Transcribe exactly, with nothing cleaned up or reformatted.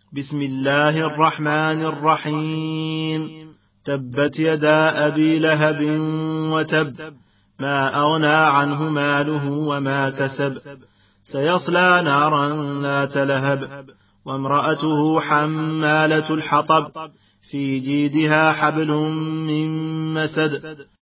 بسم الله الرحمن الرحيم. تبت يدا أبي لهب وتب، ما أغنى عنه ماله وما كسب، سيصلى نارا ذات لهب، وامرأته حمالة الحطب، في جيدها حبل من مسد.